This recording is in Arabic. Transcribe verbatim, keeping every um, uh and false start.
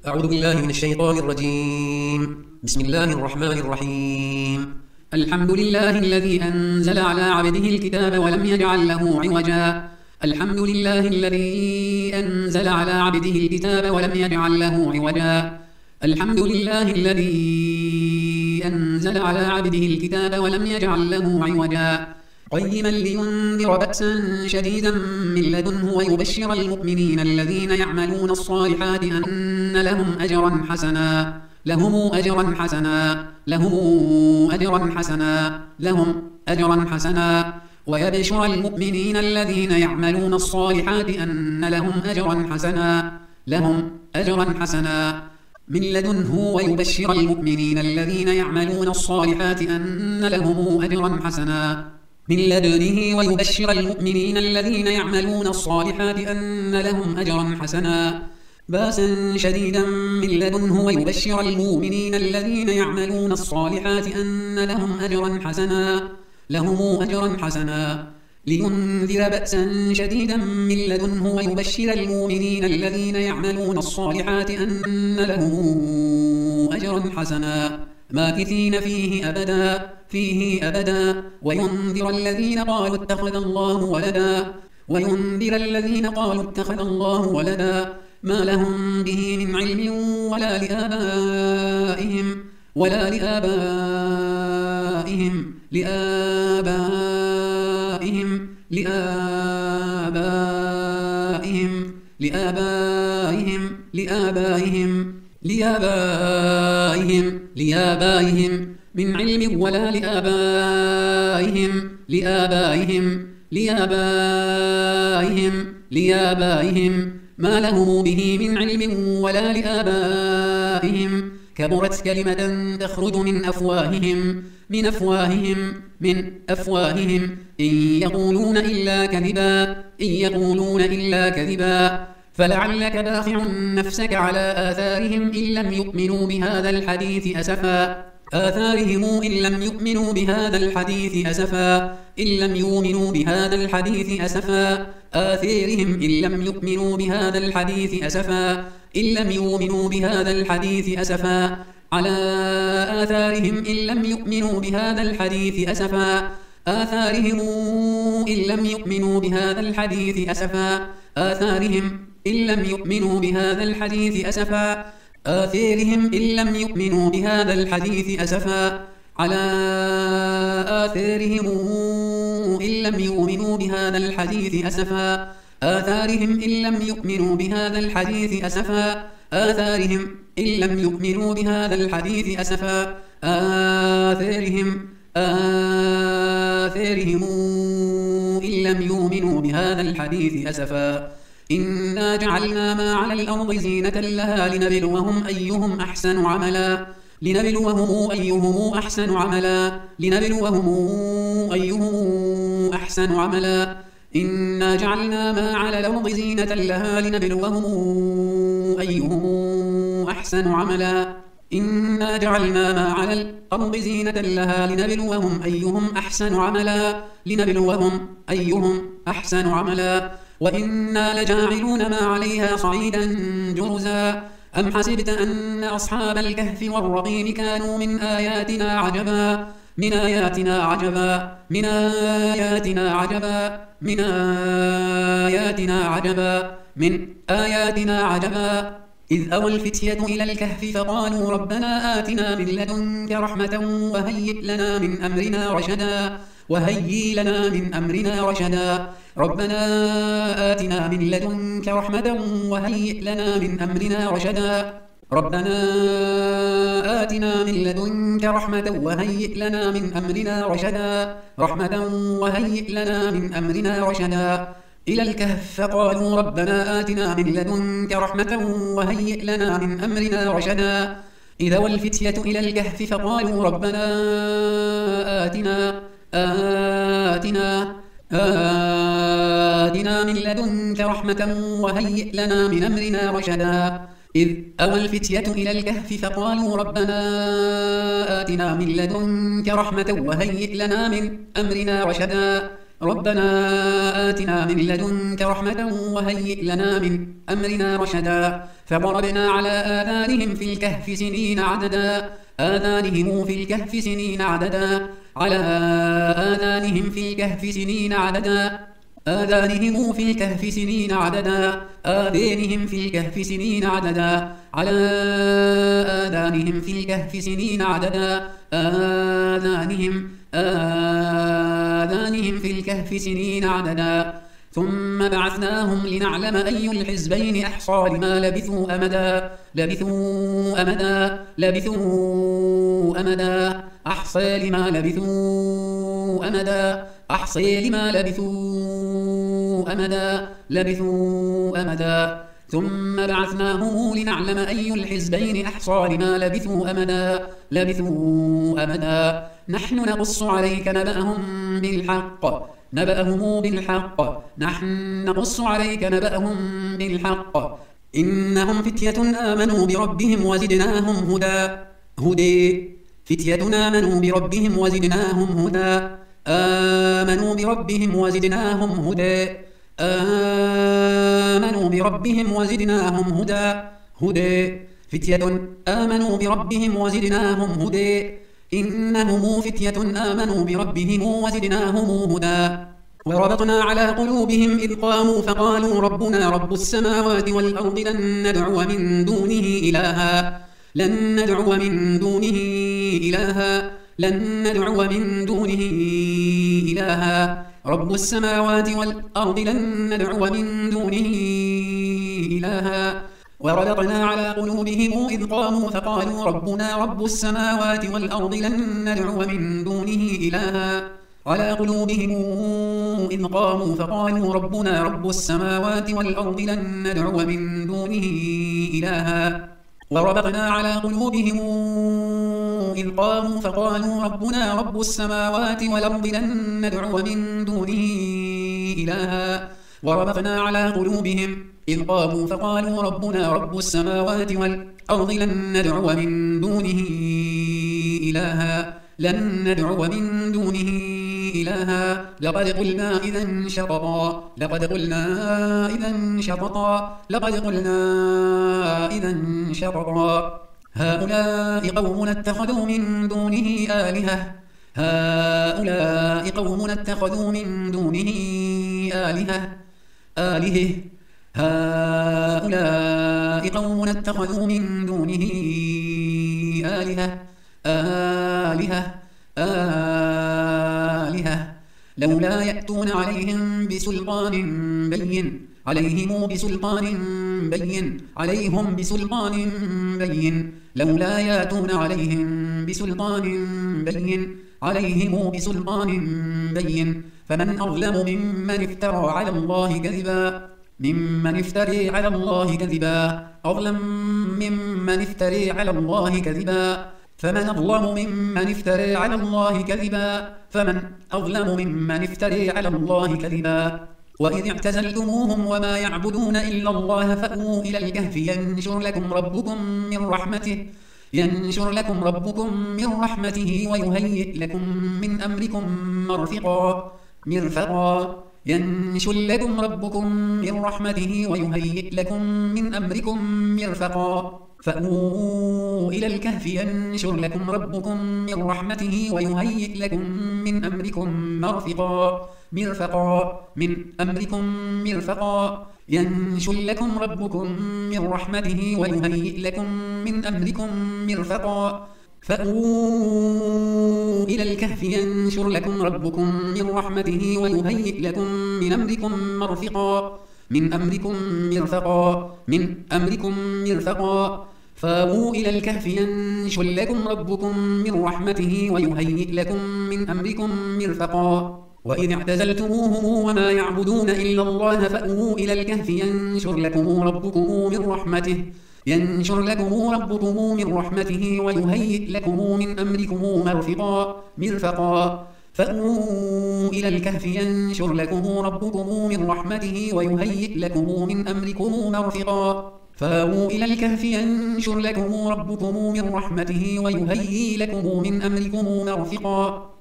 أعوذ بالله من الشيطان الرجيم. بسم الله الرحمن الرحيم. الحمد لله الذي أنزل على عبده الكتاب ولم يجعل له عوجا الحمد لله الذي أنزل على عبده الكتاب ولم يجعل له عوجا الحمد لله الذي أنزل على عبده الكتاب ولم يجعل له عوجا قيما لينذر بأسا شديدا من لدنه ويبشر المؤمنين الذين يعملون الصالحات أن لهم أجرا حسنا لهم أجرا حسنا لهم أجرا حسنا لهم أجرا حسنا ويبشر المؤمنين الذين يعملون الصالحات أن لهم أجرا حسنا لهم أجرا حسنا من لدنه ويبشر المؤمنين الذين يعملون الصالحات أن لهم أجرا حسنا من لدنه ويبشر المؤمنين الذين يعملون الصالحات أن لهم أجرا حسنا باسا شديدا من لدنه ويبشر المؤمنين الذين يعملون الصالحات أن لهم أجرا حسنا لهم أجرا حسنا لينذر بأسا شديدا من لدنه ويبشر المؤمنين الذين يعملون الصالحات أن لهم أجرا حسنا ماكثين فيه أبدا فيه أبدا وينذر الذين قالوا اتخذ الله ولدا وينذر الذين قالوا اتخذ الله ولدا ما لهم به من علم ولا لآبائهم ولا لآبائهم لآبائهم لآبائهم لآبائهم لآبائهم لآبائهم لآبائهم من علم ولا لآبائهم لآبائهم لآبائهم لآبائهم ما لهم به من علم ولا لآبائهم كبرت كلمة تخرج من أفواههم من أفواههم من أفواههم إن يقولون إلا كذبا إن يقولون إلا كذبا فلعلك باخع نفسك على آثارهم إن لم يؤمنوا بهذا الحديث أسفا آثارهم إن لم يؤمنوا بهذا الحديث أسفا إن لم يؤمنوا بهذا الحديث أسفا آثارهم إن لم يؤمنوا بهذا الحديث أسفا إن لم يؤمنوا بهذا الحديث أسفا على آثارهم إن لم يؤمنوا بهذا الحديث أسفا آثارهم إن لم يؤمنوا بهذا الحديث أسفا آثارهم إن لم يؤمنوا بهذا الحديث أسفا آثارهم إن لم يؤمنوا بهذا الحديث أسفا على آثارهم إن لم يؤمنوا بهذا الحديث أسفا آثارهم إن لم يؤمنوا بهذا الحديث أسفا آثارهم إن لم يؤمنوا بهذا الحديث أسفا آثارهم آثارهم إن لم يؤمنوا بهذا الحديث أسفا إنا جعلنا ما على الأرض زينة لها لنبلوهم أيهم أحسن عملا لنبلوهم أيهم أحسن عملا لنبلوهم أيهم أحسن عملا إنا جعلنا ما على الأرض زينة لها لنبلوهم أيهم أحسن عملا إنا جعلنا ما على الأرض زينة لها لنبلوهم أيهم أحسن عملا لنبلوهم أيهم أحسن عملا وإنا لجاعلون ما عليها صعيدا جرزا أم حسبت أن أصحاب الكهف والرقيم كانوا من آياتنا عجبا من آياتنا عجبا من آياتنا عجبا من آياتنا عجبا من آياتنا عجبا إذ أوى الفتية إلى الكهف فقالوا ربنا آتنا من لدنك رحمة وهيئ لنا من أمرنا رشدا وهيئ لنا من أمرنا رشدا ربنا آتنا من لدنك رحمة وهيئ لنا من أمرنا رشدا ربنا آتنا من لدنك رحمة وهيئ لنا من أمرنا رشدا رحمة وهيئ لنا من أمرنا رشدا إلى الكهف فقالوا ربنا آتنا من لدنك رحمة وهيئ لنا من أمرنا رشدا إذا والفتية إلى الكهف فقالوا ربنا آتنا آتنا آتنا من لدنك رحمة وهيئ لنا من أمرنا رشدا إذ أوى الفتية إلى الكهف فقالوا ربنا آتنا من لدنك رحمة وهيئ لنا من أمرنا رشدا ربنا آتنا من لدنك رحمة وهيئ لنا من أمرنا رشدا فضربنا على آذانهم في الكهف سنين عددا آذانهم في الكهف سنين عددا على آذانهم في الكهف سنين عددا آذانهم في الكهف سنين عددا آذانهم في الكهف سنين عددا على آذانهم في الكهف سنين عددا آذانهم آذانهم في الكهف سنين عددا ثم بعثناهم لنعلم أي الحزبين أحصى لما لبثوا أمدا لبثوا أمدا لبثوا أمدا أحصى لما لبثوا أمدا أحصي لما لبثوا أمدا لبثوا أمدا ثم بعثناهم لنعلم أي الحزبين أحصى لما لبثوا أمدا لبثوا أمدا نحن نقص عليك نبأهم بالحق نبأهم بالحق نحن نقص عليك نبأهم بالحق إنهم فتية آمنوا بربهم وزدناهم هدى هدى فتية آمنوا بربهم وزدناهم هدى آمنوا بربهم وزدناهم هدى آمنوا بربهم وزدناهم هدى هدى فتية آمنوا بربهم وزدناهم هدى إنهم فتية آمنوا بربهم وزدناهم هدى وربطنا على قلوبهم إذ قاموا فقالوا ربنا رب السماوات والأرض لن ندعو من دونه إلها لن ندعو من دونه إلها لن ندعو من دونه إلها رب السماوات والأرض لن ندعو من دونه إلها وربطنا على قلوبهم إذ قاموا فقالوا ربنا رب السماوات والأرض لن ندعو من دونه إلها على قلوبهم إذ قاموا فقالوا ربنا رب السماوات والأرض لن ندعو من دونه إلها وربطنا على قلوبهم إذ قاموا فقالوا ربنا رب السماوات والأرض لن ندعو من دونه إلها وربطنا على قلوبهم إذ قاموا فقالوا ربنا رب السماوات والأرض لن ندعو من دونه إلها لن ندعو من دونه إلها لقد قلنا إذا شططا لقد قلنا إذا شططا لقد قلنا إذا شططا هؤلاء قوم اتخذوا من دونه آلهة هؤلاء قوم اتخذوا من دونه آلهة آلهة هؤلاء قوم اتخذوا من دونه آلهة آلهة آلهة لولا يأتون عليهم بسلطان بين عليهم بسلطان بين عليهم بسلطان بين لولا يأتون عليهم بسلطان بين عليهم بسلطان بين فمن أظلم ممن افترى على الله كذبا ممن افتري على الله كذبا أظلم ممن افتري على الله كذبا فمن أظلم ممن افتري على الله كذبا فمن أظلم ممن افتري على الله كذبا وإذ اعتزلتموهم وما يعبدون إلا الله فأووا إلى الكهف ينشر لكم ربكم من رحمته ينشر لكم ربكم من رحمته ويهيئ لكم من أمركم مرفقا مرفقا ينشر لكم ربكم من رحمته ويهيئ لكم من أمركم مرفقا فأووا إلى الكهف ينشر لكم ربكم من رحمته ويهيئ لكم من أمركم مرفقا مرفقا من أمركم مرفقا ينشر لكم ربكم من رحمته ويهيئ لكم من أمركم مرفقا فأووا إلى الكهف ينشر لكم ربكم من رحمته ويهيئ لكم من أمركم مرفقا من أمركم مرفقا من أمركم مرفقا فأووا إلى الكهف ينشر لكم ربكم من رحمته ويهيئ لكم من أمركم مرفقا وإذ اعتزلتموهم وما يعبدون إلا الله فأووا إلى الكهف ينشر لكم ربكم من رحمته ينشر لكم ربكم من رحمته ويهيئ لكم من أمركم مرفقا مرفقا فأووا إلى الكهف ينشر لكم ربكم من رحمته ويهيئ لكم من أمركم مرفقا فأووا إلى الكهف ينشر لكم ربكم من رحمته ويهيئ لكم من أمركم مرفقا